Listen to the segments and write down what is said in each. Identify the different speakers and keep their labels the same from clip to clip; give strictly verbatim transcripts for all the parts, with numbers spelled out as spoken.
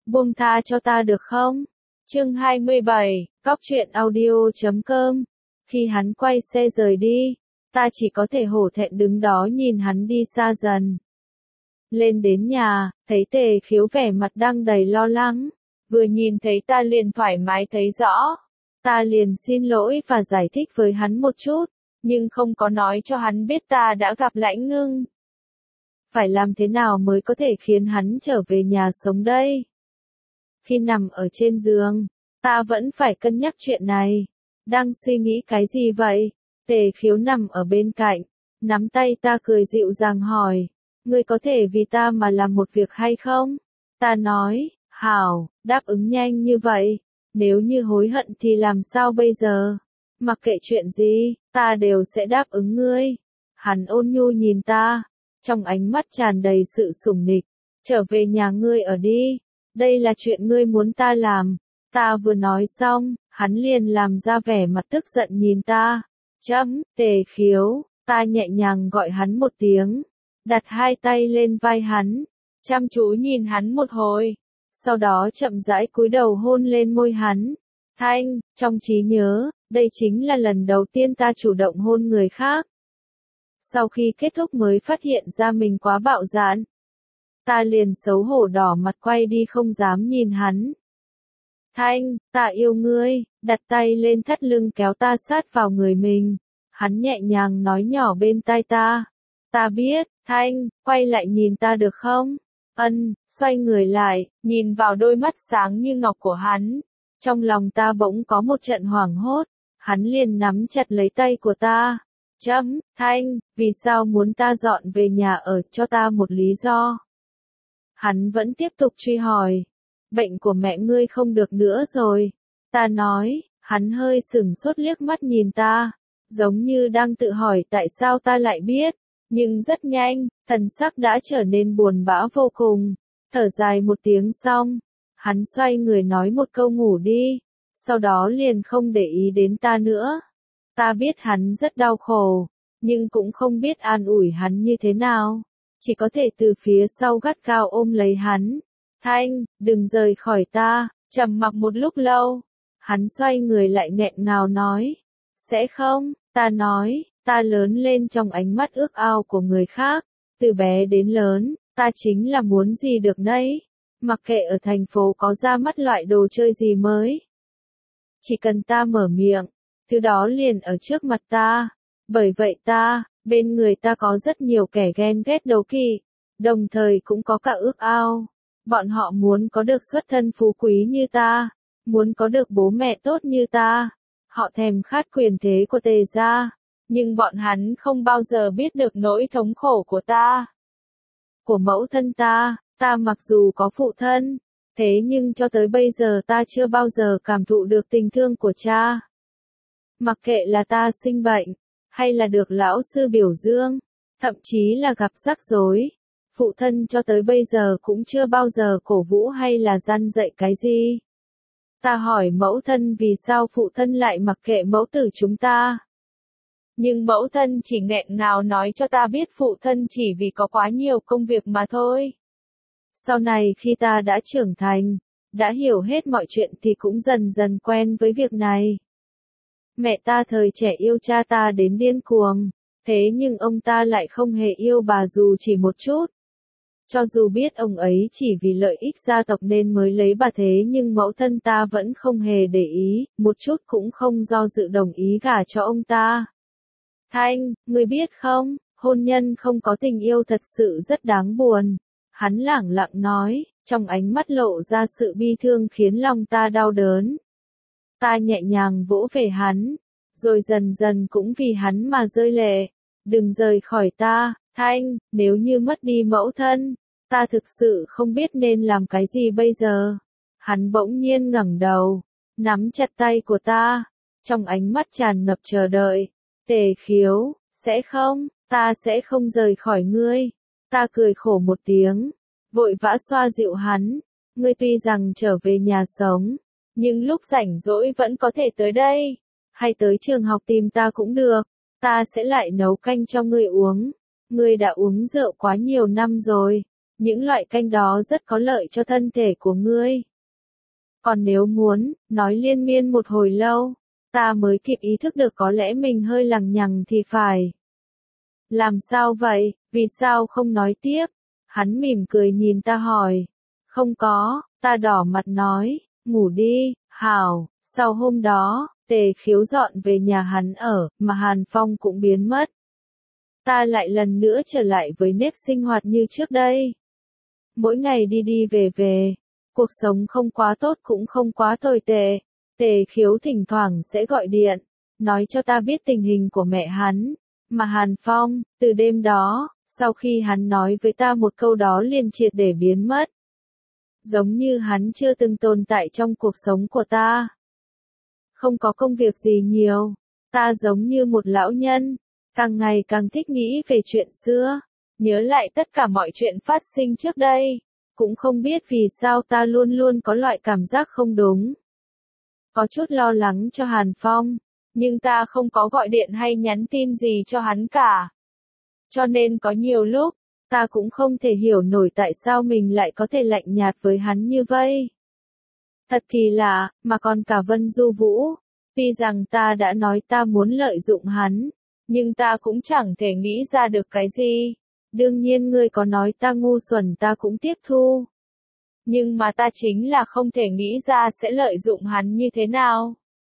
Speaker 1: buông tha cho ta được không? Chương hai mươi bảy, Cóc truyện audio chấm com. Khi hắn quay xe rời đi, ta chỉ có thể hổ thẹn đứng đó nhìn hắn đi xa dần. Lên đến nhà, thấy Tề Khiếu vẻ mặt đang đầy lo lắng, vừa nhìn thấy ta liền thoải mái thấy rõ. Ta liền xin lỗi và giải thích với hắn một chút, nhưng không có nói cho hắn biết ta đã gặp Lãnh Ngưng. Phải làm thế nào mới có thể khiến hắn trở về nhà sống đây? Khi nằm ở trên giường, ta vẫn phải cân nhắc chuyện này. Đang suy nghĩ cái gì vậy? Tề Khiếu nằm ở bên cạnh, nắm tay ta cười dịu dàng hỏi, ngươi có thể vì ta mà làm một việc hay không? Ta nói, hảo, đáp ứng nhanh như vậy. Nếu như hối hận thì làm sao bây giờ? Mặc kệ chuyện gì, ta đều sẽ đáp ứng ngươi. Hắn ôn nhu nhìn ta, trong ánh mắt tràn đầy sự sủng nịch. Trở về nhà ngươi ở đi, đây là chuyện ngươi muốn ta làm. Ta vừa nói xong, hắn liền làm ra vẻ mặt tức giận nhìn ta. Chấm, Tề Khiếu, ta nhẹ nhàng gọi hắn một tiếng, đặt hai tay lên vai hắn, chăm chú nhìn hắn một hồi. Sau đó chậm rãi cúi đầu hôn lên môi hắn. Thanh, trong trí nhớ, đây chính là lần đầu tiên ta chủ động hôn người khác. Sau khi kết thúc mới phát hiện ra mình quá bạo dạn. Ta liền xấu hổ đỏ mặt quay đi không dám nhìn hắn. Thanh, ta yêu ngươi, đặt tay lên thắt lưng kéo ta sát vào người mình. Hắn nhẹ nhàng nói nhỏ bên tai ta. Ta biết, Thanh, quay lại nhìn ta được không? Ân, xoay người lại, nhìn vào đôi mắt sáng như ngọc của hắn. Trong lòng ta bỗng có một trận hoảng hốt, hắn liền nắm chặt lấy tay của ta. Chấm, Thanh, vì sao muốn ta dọn về nhà ở, cho ta một lý do. Hắn vẫn tiếp tục truy hỏi, bệnh của mẹ ngươi không được nữa rồi. Ta nói, hắn hơi sửng sốt liếc mắt nhìn ta, giống như đang tự hỏi tại sao ta lại biết. Nhưng rất nhanh, thần sắc đã trở nên buồn bã vô cùng. Thở dài một tiếng xong, hắn xoay người nói một câu ngủ đi, sau đó liền không để ý đến ta nữa. Ta biết hắn rất đau khổ, nhưng cũng không biết an ủi hắn như thế nào. Chỉ có thể từ phía sau gắt gao ôm lấy hắn. Thanh, đừng rời khỏi ta. Trầm mặc một lúc lâu, hắn xoay người lại nghẹn ngào nói. Sẽ không, ta nói. Ta lớn lên trong ánh mắt ước ao của người khác, từ bé đến lớn, ta chính là muốn gì được nấy, mặc kệ ở thành phố có ra mắt loại đồ chơi gì mới. Chỉ cần ta mở miệng, thứ đó liền ở trước mặt ta, bởi vậy ta, bên người ta có rất nhiều kẻ ghen ghét đố kỵ, đồng thời cũng có cả ước ao. Bọn họ muốn có được xuất thân phú quý như ta, muốn có được bố mẹ tốt như ta, họ thèm khát quyền thế của Tề gia. Nhưng bọn hắn không bao giờ biết được nỗi thống khổ của ta. Của mẫu thân ta, ta mặc dù có phụ thân, thế nhưng cho tới bây giờ ta chưa bao giờ cảm thụ được tình thương của cha. Mặc kệ là ta sinh bệnh, hay là được lão sư biểu dương, thậm chí là gặp rắc rối, phụ thân cho tới bây giờ cũng chưa bao giờ cổ vũ hay là răn dạy cái gì. Ta hỏi mẫu thân vì sao phụ thân lại mặc kệ mẫu tử chúng ta. Nhưng mẫu thân chỉ nghẹn ngào nói cho ta biết phụ thân chỉ vì có quá nhiều công việc mà thôi. Sau này khi ta đã trưởng thành, đã hiểu hết mọi chuyện thì cũng dần dần quen với việc này. Mẹ ta thời trẻ yêu cha ta đến điên cuồng, thế nhưng ông ta lại không hề yêu bà dù chỉ một chút. Cho dù biết ông ấy chỉ vì lợi ích gia tộc nên mới lấy bà thế nhưng mẫu thân ta vẫn không hề để ý, một chút cũng không do dự đồng ý gả cho ông ta. Thanh, ngươi biết không, hôn nhân không có tình yêu thật sự rất đáng buồn. Hắn lẳng lặng nói, trong ánh mắt lộ ra sự bi thương khiến lòng ta đau đớn. Ta nhẹ nhàng vỗ về hắn, rồi dần dần cũng vì hắn mà rơi lệ. Đừng rời khỏi ta, Thanh, nếu như mất đi mẫu thân, ta thực sự không biết nên làm cái gì bây giờ. Hắn bỗng nhiên ngẩng đầu, nắm chặt tay của ta, trong ánh mắt tràn ngập chờ đợi. Tề Khiếu, sẽ không, ta sẽ không rời khỏi ngươi. Ta cười khổ một tiếng, vội vã xoa dịu hắn. Ngươi tuy rằng trở về nhà sống, nhưng lúc rảnh rỗi vẫn có thể tới đây, hay tới trường học tìm ta cũng được. Ta sẽ lại nấu canh cho ngươi uống. Ngươi đã uống rượu quá nhiều năm rồi, Những loại canh đó rất có lợi cho thân thể của ngươi. Còn nếu muốn, nói liên miên một hồi lâu, ta mới kịp ý thức được có lẽ mình hơi lằng nhằng thì phải. Làm sao vậy, vì sao không nói tiếp? Hắn mỉm cười nhìn ta hỏi. Không có, ta đỏ mặt nói, ngủ đi, hảo. Sau hôm đó, Tề Khiếu dọn về nhà hắn ở, mà Hàn Phong cũng biến mất. Ta lại lần nữa trở lại với nếp sinh hoạt như trước đây. Mỗi ngày đi đi về về, cuộc sống không quá tốt cũng không quá tồi tệ. Tề Khiếu thỉnh thoảng sẽ gọi điện, nói cho ta biết tình hình của mẹ hắn. Mà Hàn Phong, từ đêm đó, sau khi hắn nói với ta một câu đó liền triệt để biến mất. Giống như hắn chưa từng tồn tại trong cuộc sống của ta. Không có công việc gì nhiều, ta giống như một lão nhân, càng ngày càng thích nghĩ về chuyện xưa, nhớ lại tất cả mọi chuyện phát sinh trước đây, cũng không biết vì sao ta luôn luôn có loại cảm giác không đúng. Có chút lo lắng cho Hàn Phong, nhưng ta không có gọi điện hay nhắn tin gì cho hắn cả. Cho nên có nhiều lúc, ta cũng không thể hiểu nổi tại sao mình lại có thể lạnh nhạt với hắn như vậy. Thật thì lạ, mà còn cả Vân Du Vũ, tuy rằng ta đã nói ta muốn lợi dụng hắn, nhưng ta cũng chẳng thể nghĩ ra được cái gì. Đương nhiên ngươi có nói ta ngu xuẩn ta cũng tiếp thu. Nhưng mà ta chính là không thể nghĩ ra sẽ lợi dụng hắn như thế nào.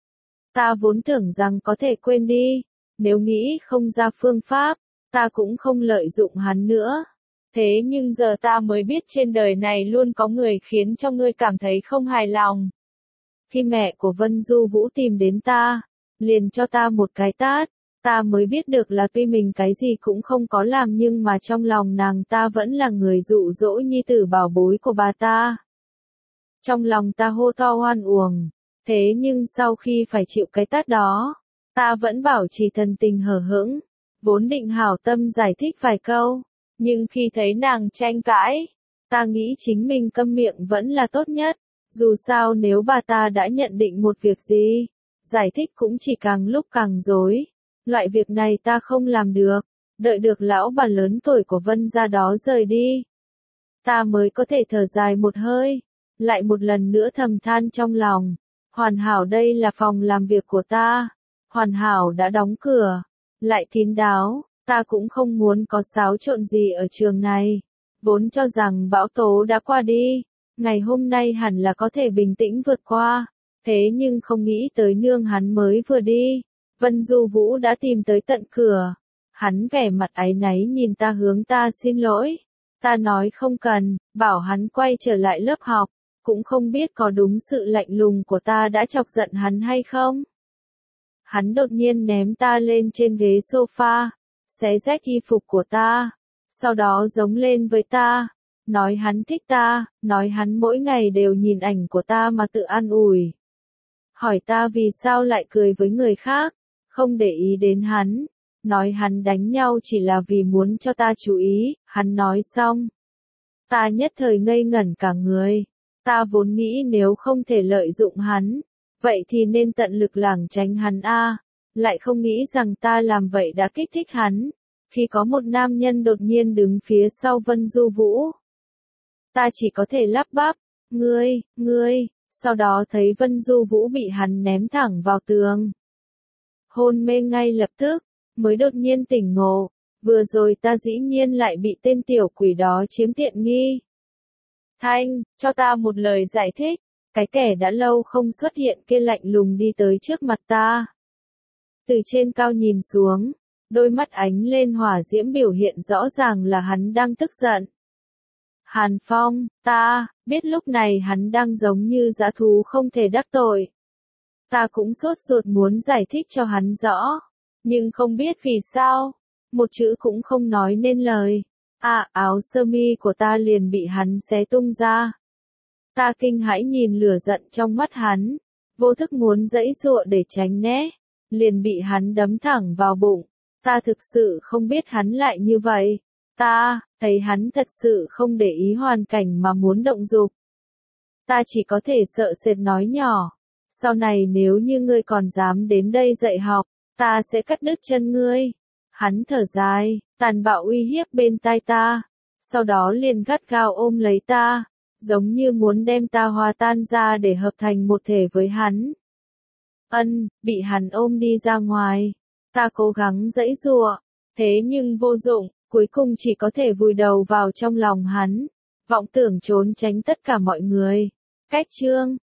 Speaker 1: Ta vốn tưởng rằng có thể quên đi, nếu nghĩ không ra phương pháp, ta cũng không lợi dụng hắn nữa. Thế nhưng giờ ta mới biết trên đời này luôn có người khiến cho ngươi cảm thấy không hài lòng. Khi mẹ của Vân Du Vũ tìm đến ta, liền cho ta một cái tát, ta mới biết được là tuy mình cái gì cũng không có làm nhưng mà trong lòng nàng ta vẫn là người dụ dỗ nhi tử bảo bối của bà ta. Trong lòng ta hô to hoan uổng, thế nhưng sau khi phải chịu cái tát đó, ta vẫn bảo trì thần tình hờ hững, vốn định hảo tâm giải thích vài câu, nhưng khi thấy nàng tranh cãi, ta nghĩ chính mình câm miệng vẫn là tốt nhất. Dù sao nếu bà ta đã nhận định một việc gì, giải thích cũng chỉ càng lúc càng rối. Loại việc này ta không làm được, đợi được lão bà lớn tuổi của Vân gia đó rời đi. Ta mới có thể thở dài một hơi, lại một lần nữa thầm than trong lòng. Hoàn hảo đây là phòng làm việc của ta, hoàn hảo đã đóng cửa, lại kín đáo, ta cũng không muốn có xáo trộn gì ở trường này. Vốn cho rằng bão tố đã qua đi. Ngày hôm nay hẳn là có thể bình tĩnh vượt qua, thế nhưng không nghĩ tới nương hắn mới vừa đi, Vân Du Vũ đã tìm tới tận cửa. Hắn vẻ mặt áy náy nhìn ta hướng ta xin lỗi. Ta nói không cần, bảo hắn quay trở lại lớp học, cũng không biết có đúng sự lạnh lùng của ta đã chọc giận hắn hay không. Hắn đột nhiên ném ta lên trên ghế sofa, xé rách y phục của ta, sau đó giống lên với ta. Nói hắn thích ta, nói hắn mỗi ngày đều nhìn ảnh của ta mà tự an ủi. Hỏi ta vì sao lại cười với người khác, không để ý đến hắn. Nói hắn đánh nhau chỉ là vì muốn cho ta chú ý, hắn nói xong. Ta nhất thời ngây ngẩn cả người. Ta vốn nghĩ nếu không thể lợi dụng hắn, vậy thì nên tận lực lảng tránh hắn a. Lại không nghĩ rằng ta làm vậy đã kích thích hắn. Khi có một nam nhân đột nhiên đứng phía sau Vân Du Vũ. Ta chỉ có thể lắp bắp, ngươi, ngươi, sau đó thấy Vân Du Vũ bị hắn ném thẳng vào tường. Hôn mê ngay lập tức, mới đột nhiên tỉnh ngộ, vừa rồi ta dĩ nhiên lại bị tên tiểu quỷ đó chiếm tiện nghi. Thanh, cho ta một lời giải thích, cái kẻ đã lâu không xuất hiện kia lạnh lùng đi tới trước mặt ta. Từ trên cao nhìn xuống, đôi mắt ánh lên hỏa diễm biểu hiện rõ ràng là hắn đang tức giận. Hàn Phong, ta, biết lúc này hắn đang giống như dã thú không thể đắc tội. Ta cũng sốt ruột muốn giải thích cho hắn rõ, nhưng không biết vì sao, một chữ cũng không nói nên lời. À, áo sơ mi của ta liền bị hắn xé tung ra. Ta kinh hãi nhìn lửa giận trong mắt hắn, vô thức muốn giãy giụa để tránh né, liền bị hắn đấm thẳng vào bụng. Ta thực sự không biết hắn lại như vậy. Ta, thấy hắn thật sự không để ý hoàn cảnh mà muốn động dục. Ta chỉ có thể sợ sệt nói nhỏ. Sau này nếu như ngươi còn dám đến đây dạy học, ta sẽ cắt đứt chân ngươi. Hắn thở dài, tàn bạo uy hiếp bên tai ta. sau đó liền gắt gao ôm lấy ta, giống như muốn đem ta hòa tan ra để hợp thành một thể với hắn. Ân, bị hắn ôm đi ra ngoài, ta cố gắng giãy giụa, thế nhưng vô dụng, cuối cùng chỉ có thể vùi đầu vào trong lòng hắn, vọng tưởng trốn tránh tất cả mọi người. Cách chương